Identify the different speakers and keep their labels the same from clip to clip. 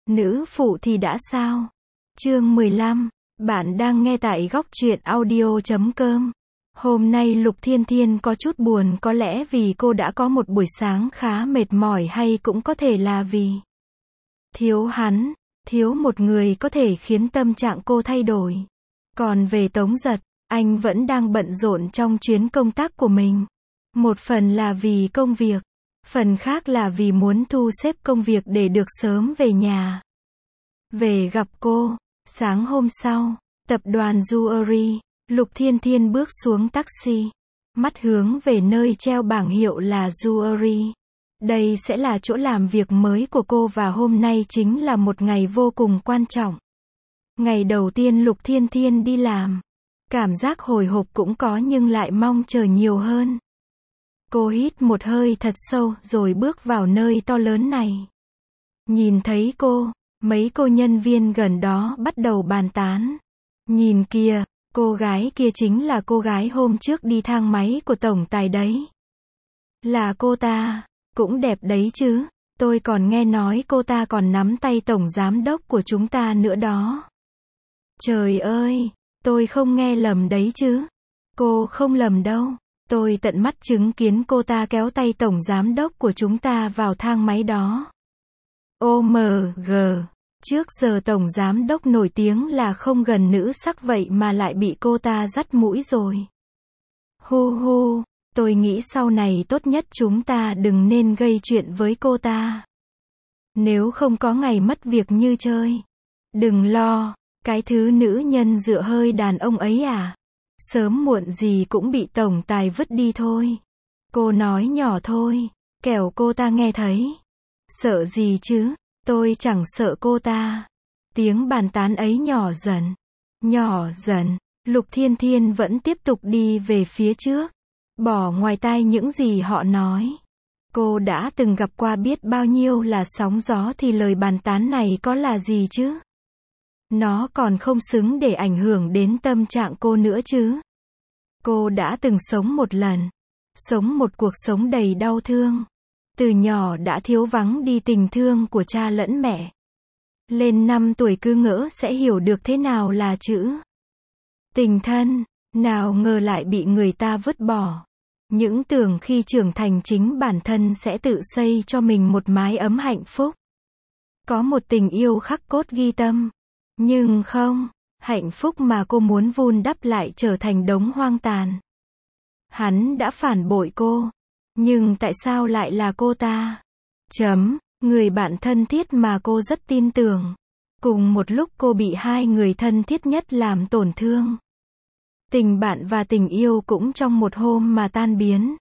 Speaker 1: Nữ phụ thì đã sao? Chương 15. Bạn đang nghe tại góc truyện audio.com. Hôm nay Lục Thiên Thiên có chút buồn, có lẽ vì cô đã có một buổi sáng khá mệt mỏi, hay cũng có thể là vì thiếu hắn, thiếu một người có thể khiến tâm trạng cô thay đổi. Còn về Tống Giật, anh vẫn đang bận rộn trong chuyến công tác của mình. Một phần là vì công việc, phần khác là vì muốn thu xếp công việc để được sớm về nhà. Về gặp cô, sáng hôm sau, tập đoàn Jewelry, Lục Thiên Thiên bước xuống taxi, mắt hướng về nơi treo bảng hiệu là Jewelry. Đây sẽ là chỗ làm việc mới của cô và hôm nay chính là một ngày vô cùng quan trọng. Ngày đầu tiên Lục Thiên Thiên đi làm, cảm giác hồi hộp cũng có nhưng lại mong chờ nhiều hơn. Cô hít một hơi thật sâu rồi bước vào nơi to lớn này. Nhìn thấy cô, mấy cô nhân viên gần đó bắt đầu bàn tán. Nhìn kìa, cô gái kia chính là cô gái hôm trước đi thang máy của tổng tài đấy. Là cô ta, cũng đẹp đấy chứ, tôi còn nghe nói cô ta còn nắm tay tổng giám đốc của chúng ta nữa đó. Trời ơi, tôi không nghe lầm đấy chứ. Cô không lầm đâu. Tôi tận mắt chứng kiến cô ta kéo tay tổng giám đốc của chúng ta vào thang máy đó. OMG, trước giờ tổng giám đốc nổi tiếng là không gần nữ sắc, vậy mà lại bị cô ta dắt mũi rồi. Hu hu, tôi nghĩ sau này tốt nhất chúng ta đừng nên gây chuyện với cô ta. Nếu không có ngày mất việc như chơi. Đừng lo, cái thứ nữ nhân dựa hơi đàn ông ấy à? Sớm muộn gì cũng bị tổng tài vứt đi thôi. Cô nói nhỏ thôi, kẻo cô ta nghe thấy. Sợ gì chứ, tôi chẳng sợ cô ta. Tiếng bàn tán ấy nhỏ dần, Lục Thiên Thiên vẫn tiếp tục đi về phía trước, bỏ ngoài tai những gì họ nói. Cô đã từng gặp qua biết bao nhiêu là sóng gió thì lời bàn tán này có là gì chứ? Nó còn không xứng để ảnh hưởng đến tâm trạng cô nữa chứ. Cô đã từng sống một lần, sống một cuộc sống đầy đau thương. Từ nhỏ đã thiếu vắng đi tình thương của cha lẫn mẹ. Lên 5 tuổi cứ ngỡ sẽ hiểu được thế nào là chữ tình thân, nào ngờ lại bị người ta vứt bỏ. Những tưởng khi trưởng thành chính bản thân sẽ tự xây cho mình một mái ấm hạnh phúc. Có một tình yêu khắc cốt ghi tâm. Nhưng không, hạnh phúc mà cô muốn vun đắp lại trở thành đống hoang tàn. Hắn đã phản bội cô. Nhưng tại sao lại là cô ta? Người bạn thân thiết mà cô rất tin tưởng. Cùng một lúc cô bị hai người thân thiết nhất làm tổn thương. Tình bạn và tình yêu cũng trong một hôm mà tan biến.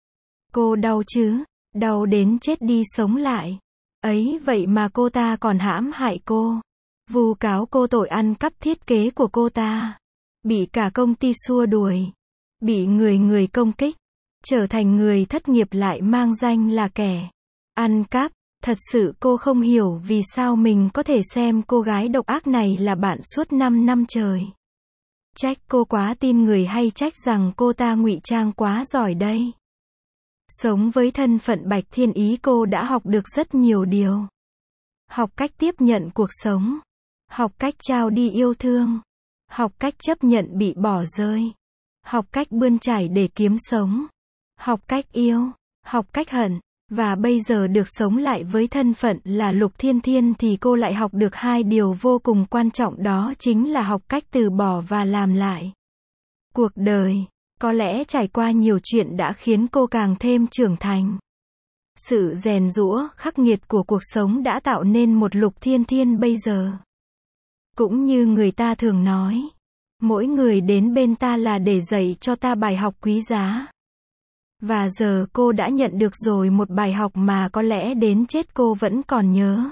Speaker 1: Cô đau chứ, đau đến chết đi sống lại. Ấy vậy mà cô ta còn hãm hại cô. Vu cáo cô tội ăn cắp thiết kế của cô ta. Bị cả công ty xua đuổi. Bị người công kích. Trở thành người thất nghiệp lại mang danh là kẻ ăn cắp. Thật sự cô không hiểu vì sao mình có thể xem cô gái độc ác này là bạn suốt 5 năm trời. Trách cô quá tin người hay trách rằng cô ta ngụy trang quá giỏi đây? Sống với thân phận Bạch Thiên Ý cô đã học được rất nhiều điều. Học cách tiếp nhận cuộc sống. Học cách trao đi yêu thương. Học cách chấp nhận bị bỏ rơi. Học cách bươn chải để kiếm sống. Học cách yêu. Học cách hận. Và bây giờ được sống lại với thân phận là Lục Thiên Thiên thì cô lại học được hai điều vô cùng quan trọng, đó chính là học cách từ bỏ và làm lại. Cuộc đời, có lẽ trải qua nhiều chuyện đã khiến cô càng thêm trưởng thành. Sự rèn giũa, khắc nghiệt của cuộc sống đã tạo nên một Lục Thiên Thiên bây giờ. Cũng như người ta thường nói, mỗi người đến bên ta là để dạy cho ta bài học quý giá. Và giờ cô đã nhận được rồi một bài học mà có lẽ đến chết cô vẫn còn nhớ.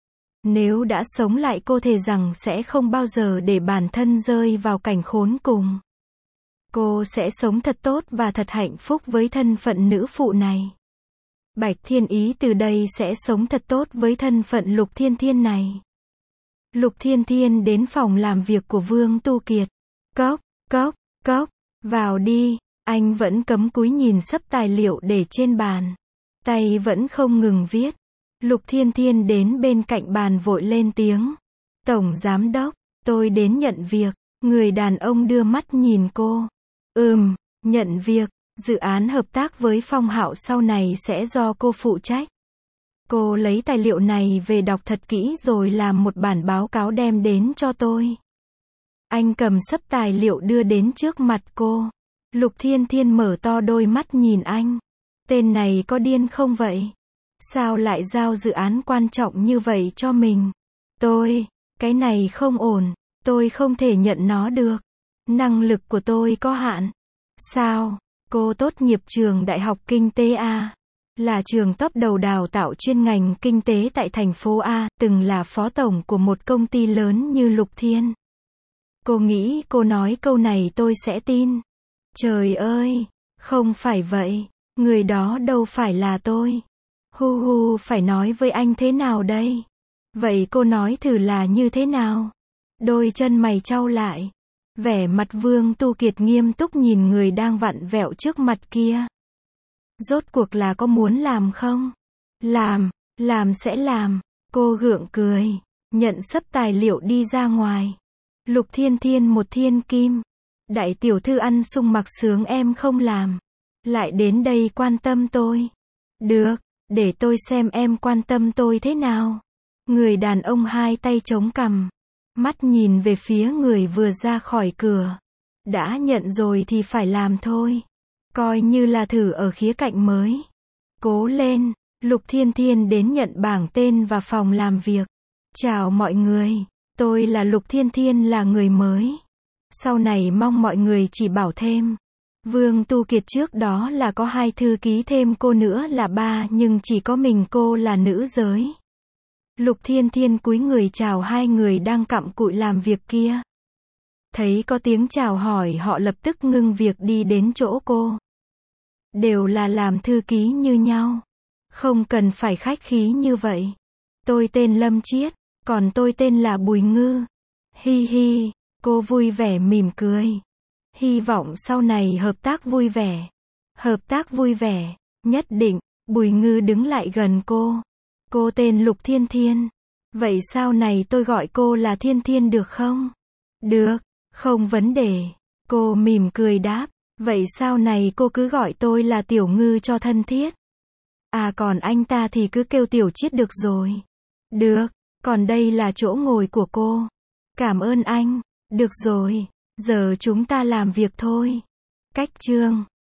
Speaker 1: Nếu đã sống lại cô thề rằng sẽ không bao giờ để bản thân rơi vào cảnh khốn cùng. Cô sẽ sống thật tốt và thật hạnh phúc với thân phận nữ phụ này. Bạch Thiên Ý từ đây sẽ sống thật tốt với thân phận Lục Thiên Thiên này. Lục Thiên Thiên đến phòng làm việc của Vương Tu Kiệt. Cốc, vào đi. Anh vẫn cấm cúi nhìn sấp tài liệu để trên bàn. Tay vẫn không ngừng viết. Lục Thiên Thiên đến bên cạnh bàn vội lên tiếng. Tổng giám đốc, tôi đến nhận việc. Người đàn ông đưa mắt nhìn cô. Nhận việc. Dự án hợp tác với Phong Hạo sau này sẽ do cô phụ trách. Cô lấy tài liệu này về đọc thật kỹ rồi làm một bản báo cáo đem đến cho tôi. Anh cầm xấp tài liệu đưa đến trước mặt cô. Lục Thiên Thiên mở to đôi mắt nhìn anh. Tên này có điên không vậy? Sao lại giao dự án quan trọng như vậy cho mình? Cái này không ổn. Tôi không thể nhận nó được. Năng lực của tôi có hạn. Sao? Cô tốt nghiệp trường Đại học Kinh tế A. Là trường top đầu đào tạo chuyên ngành kinh tế tại thành phố A, từng là phó tổng của một công ty lớn như Lục Thiên. Cô nghĩ cô nói câu này tôi sẽ tin. Trời ơi, không phải vậy. Người đó đâu phải là tôi. Phải nói với anh thế nào đây? Vậy cô nói thử là như thế nào? Đôi chân mày chau lại. Vẻ mặt Vương Tu Kiệt nghiêm túc nhìn người đang vặn vẹo trước mặt kia. Rốt cuộc là có muốn làm không? Làm sẽ làm. Cô gượng cười. Nhận xấp tài liệu đi ra ngoài. Lục Thiên Thiên một thiên kim. Đại tiểu thư ăn sung mặc sướng em không làm. Lại đến đây quan tâm tôi. Được, để tôi xem em quan tâm tôi thế nào. Người đàn ông hai tay chống cằm. Mắt nhìn về phía người vừa ra khỏi cửa. Đã nhận rồi thì phải làm thôi. Coi như là thử ở khía cạnh mới. Cố lên. Lục Thiên Thiên đến nhận bảng tên và phòng làm việc. Chào mọi người. Tôi là Lục Thiên Thiên, là người mới. Sau này mong mọi người chỉ bảo thêm. Vương Tu Kiệt trước đó là có 2 thư ký, thêm cô nữa là 3, nhưng chỉ có mình cô là nữ giới. Lục Thiên Thiên cúi người chào 2 người đang cặm cụi làm việc kia. Thấy có tiếng chào hỏi họ lập tức ngưng việc đi đến chỗ cô. Đều là làm thư ký như nhau. Không cần phải khách khí như vậy. Tôi tên Lâm Chiết, còn tôi tên là Bùi Ngư. Hi, cô vui vẻ mỉm cười. Hy vọng sau này hợp tác vui vẻ. Hợp tác vui vẻ, nhất định. Bùi Ngư đứng lại gần cô. Cô tên Lục Thiên Thiên. Vậy sau này tôi gọi cô là Thiên Thiên được không? Được, không vấn đề. Cô mỉm cười đáp. Vậy sau này cô cứ gọi tôi là Tiểu Ngư cho thân thiết. À còn anh ta thì cứ kêu Tiểu Chiết được rồi. Được, còn đây là chỗ ngồi của cô. Cảm ơn anh. Được rồi, giờ chúng ta làm việc thôi. Cách chương